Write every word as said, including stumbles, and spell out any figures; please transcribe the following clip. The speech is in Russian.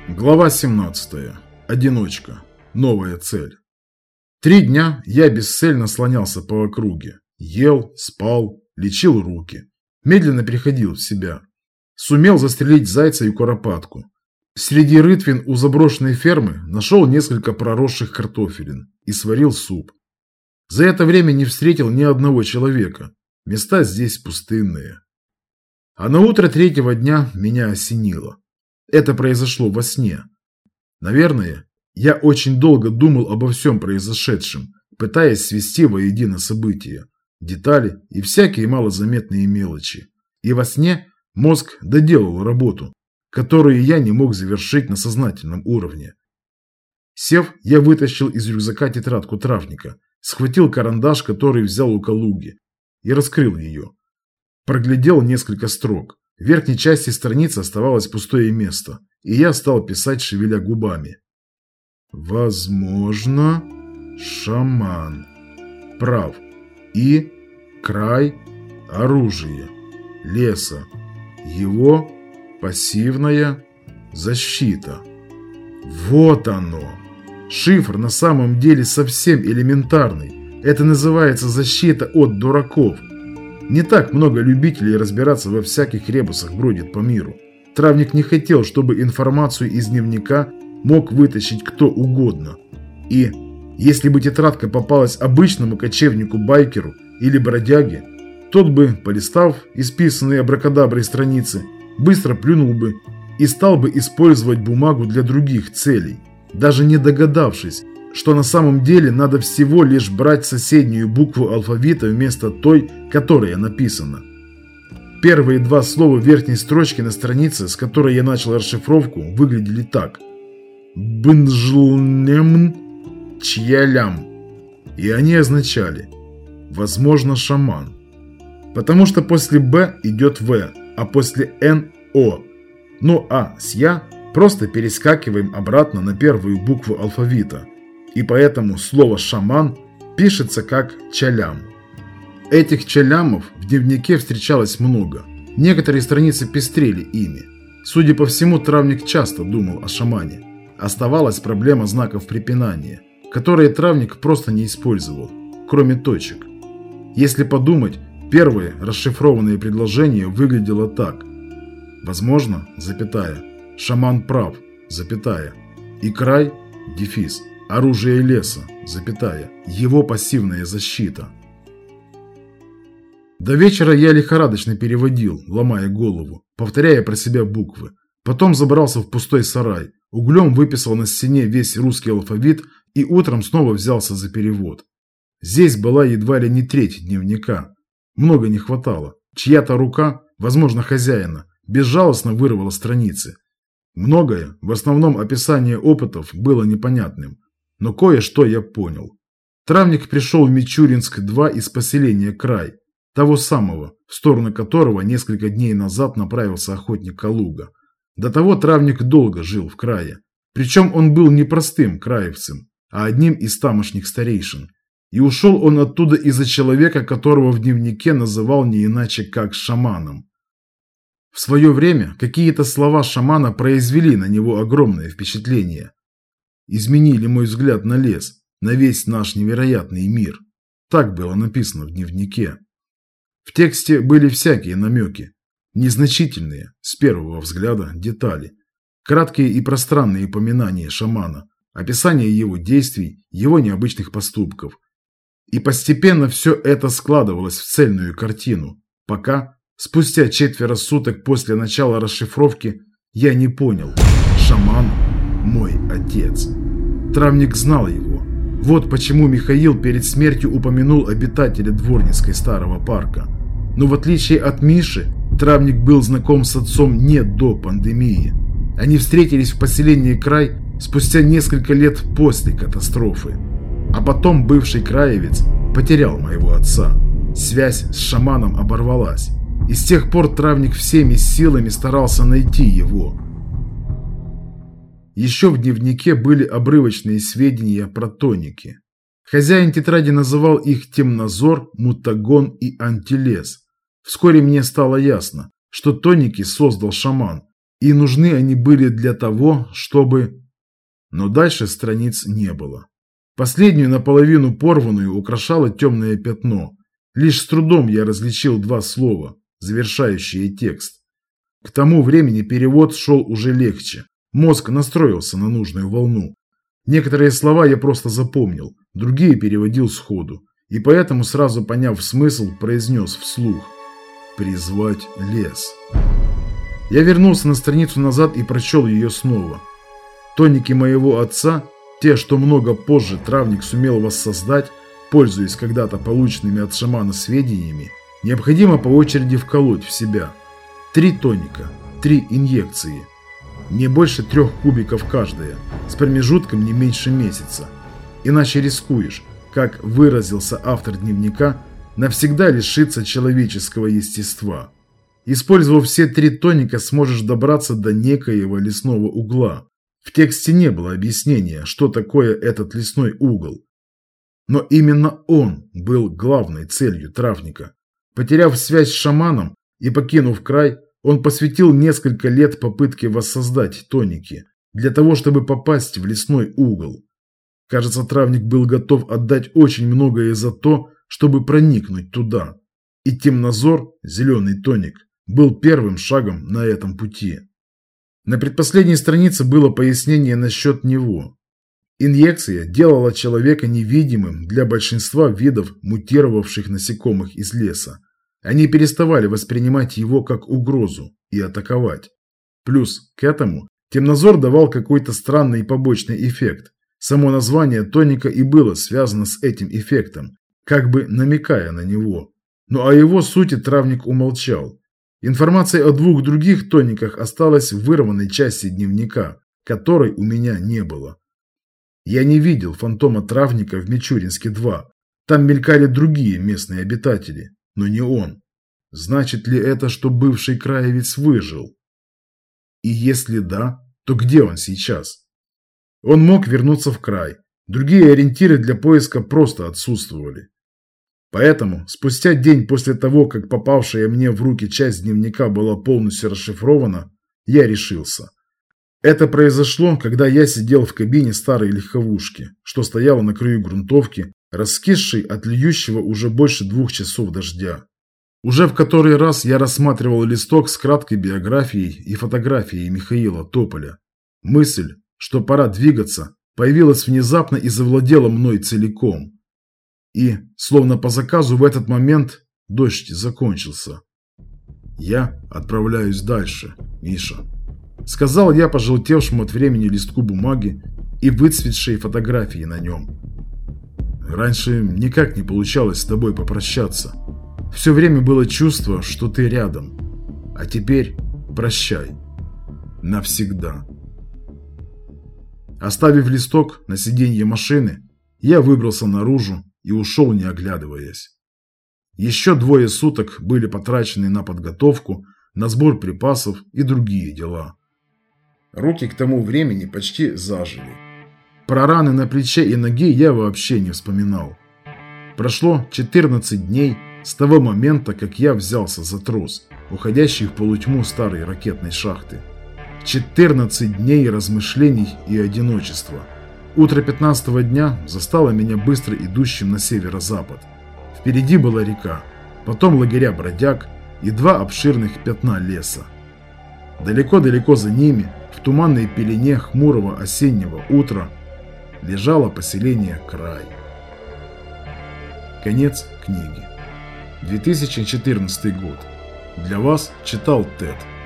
Глава семнадцатая. Одиночка. Новая цель. Три дня я бесцельно слонялся по округе. Ел, спал, лечил руки. Медленно приходил в себя. Сумел застрелить зайца и куропатку. Среди рытвин у заброшенной фермы нашел несколько проросших картофелин и сварил суп. За это время не встретил ни одного человека. Места здесь пустынные. А на утро третьего дня меня осенило. Это произошло во сне. Наверное, я очень долго думал обо всем произошедшем, пытаясь свести воедино события, детали и всякие малозаметные мелочи. И во сне мозг доделал работу, которую я не мог завершить на сознательном уровне. Сев, я вытащил из рюкзака тетрадку травника, схватил карандаш, который взял у Калуги, и раскрыл ее. Проглядел несколько строк. В верхней части страницы оставалось пустое место, и я стал писать, шевеля губами. Возможно, шаман. Прав. И край оружия. Леса. Его пассивная защита. Вот оно. Шифр на самом деле совсем элементарный. Это называется защита от дураков. Не так много любителей разбираться во всяких ребусах бродит по миру. Травник не хотел, чтобы информацию из дневника мог вытащить кто угодно. И если бы тетрадка попалась обычному кочевнику-байкеру или бродяге, тот бы, полистав исписанные абракадаброй страницы, быстро плюнул бы и стал бы использовать бумагу для других целей, даже не догадавшись, что на самом деле надо всего лишь брать соседнюю букву алфавита вместо той, которая написана. Первые два слова верхней строчки на странице, с которой я начал расшифровку, выглядели так. Бнжлнемн чьялям. И они означали «возможно, шаман». Потому что после «Б» идет «В», а после «Н» – «О». Ну а с «Я» просто перескакиваем обратно на первую букву алфавита. И поэтому слово «шаман» пишется как «чалям». Этих чалямов в дневнике встречалось много. Некоторые страницы пестрели ими. Судя по всему, травник часто думал о шамане. Оставалась проблема знаков препинания, которые травник просто не использовал, кроме точек. Если подумать, первое расшифрованное предложение выглядело так. Возможно, запятая, шаман прав, запятая, и край, дефис. Оружие леса, запятая, его пассивная защита. До вечера я лихорадочно переводил, ломая голову, повторяя про себя буквы. Потом забрался в пустой сарай, углем выписал на стене весь русский алфавит и утром снова взялся за перевод. Здесь была едва ли не треть дневника. Много не хватало. Чья-то рука, возможно хозяина, безжалостно вырвала страницы. Многое, в основном описание опытов, было непонятным. Но кое-что я понял. Травник пришел в Мичуринск-два из поселения Край, того самого, в сторону которого несколько дней назад направился охотник Калуга. До того травник долго жил в крае. Причем он был не простым краевцем, а одним из тамошних старейшин. И ушел он оттуда из-за человека, которого в дневнике называл не иначе как шаманом. В свое время какие-то слова шамана произвели на него огромное впечатление. Изменили мой взгляд на лес, на весь наш невероятный мир. Так было написано в дневнике. В тексте были всякие намеки, незначительные, с первого взгляда, детали. Краткие и пространные упоминания шамана, описание его действий, его необычных поступков. И постепенно все это складывалось в цельную картину, пока, спустя четверо суток после начала расшифровки, я не понял – шаман – мой отец. Травник знал его. Вот почему Михаил перед смертью упомянул обитателя Дворницкой старого парка. Но в отличие от Миши, травник был знаком с отцом не до пандемии. Они встретились в поселении Край спустя несколько лет после катастрофы. А потом бывший краевец потерял моего отца. Связь с шаманом оборвалась. И с тех пор травник всеми силами старался найти его. Еще в дневнике были обрывочные сведения про тоники. Хозяин тетради называл их темнозор, мутагон и антилес. Вскоре мне стало ясно, что тоники создал шаман, И нужны они были для того, чтобы... Но дальше страниц не было. Последнюю наполовину порванную украшало темное пятно. Лишь с трудом я различил два слова, завершающие текст. К тому времени перевод шел уже легче. Мозг настроился на нужную волну. Некоторые слова я просто запомнил, другие переводил сходу. И поэтому, сразу поняв смысл, произнес вслух: «Призвать лес». Я вернулся на страницу назад и прочел ее снова. Тоники моего отца, те, что много позже травник сумел воссоздать, пользуясь когда-то полученными от шамана сведениями, необходимо по очереди вколоть в себя. Три тоника, три инъекции. Не больше трех кубиков каждая, с промежутком не меньше месяца. Иначе рискуешь, как выразился автор дневника, навсегда лишиться человеческого естества. Использовав все три тоника, сможешь добраться до некоего лесного угла. В тексте не было объяснения, что такое этот лесной угол. Но именно он был главной целью травника. Потеряв связь с шаманом и покинув край, он посвятил несколько лет попытке воссоздать тоники, для того, чтобы попасть в лесной угол. Кажется, травник был готов отдать очень многое за то, чтобы проникнуть туда. И темнозор, зеленый тоник, был первым шагом на этом пути. На предпоследней странице было пояснение насчет него. Инъекция делала человека невидимым для большинства видов мутировавших насекомых из леса. Они переставали воспринимать его как угрозу и атаковать. Плюс к этому темнозор давал какой-то странный побочный эффект. Само название тоника и было связано с этим эффектом, как бы намекая на него. Но о его сути травник умолчал. Информация о двух других тониках осталась в вырванной части дневника, которой у меня не было. Я не видел фантома травника в Мичуринске-два. Там мелькали другие местные обитатели, но не он. Значит ли это, что бывший краевец выжил? И если да, то где он сейчас? Он мог вернуться в край. Другие ориентиры для поиска просто отсутствовали. Поэтому, спустя день после того, как попавшая мне в руки часть дневника была полностью расшифрована, я решился. Это произошло, когда я сидел в кабине старой легковушки, что стояла на краю грунтовки, раскисшей от льющего уже больше двух часов дождя. Уже в который раз я рассматривал листок с краткой биографией и фотографией Михаила Тополя. Мысль, что пора двигаться, появилась внезапно и завладела мной целиком. И, словно по заказу, в этот момент дождь закончился. «Я отправляюсь дальше, Миша», — сказал я пожелтевшему от времени листку бумаги и выцветшей фотографии на нем. «Раньше никак не получалось с тобой попрощаться. Все время было чувство, что ты рядом. А теперь прощай. Навсегда». Оставив листок на сиденье машины, я выбрался наружу и ушел, не оглядываясь. Еще двое суток были потрачены на подготовку, на сбор припасов и другие дела. Руки к тому времени почти зажили. Про раны на плече и ноге я вообще не вспоминал. Прошло четырнадцать дней с того момента, как я взялся за трос, уходящий в полутьму старой ракетной шахты. четырнадцать дней размышлений и одиночества. Утро пятнадцатого дня застало меня быстро идущим на северо-запад. Впереди была река, потом лагеря бродяг и два обширных пятна леса. Далеко-далеко за ними, в туманной пелене хмурого осеннего утра, лежало поселение Край. Конец книги. две тысячи четырнадцатый год. Для вас читал Тед.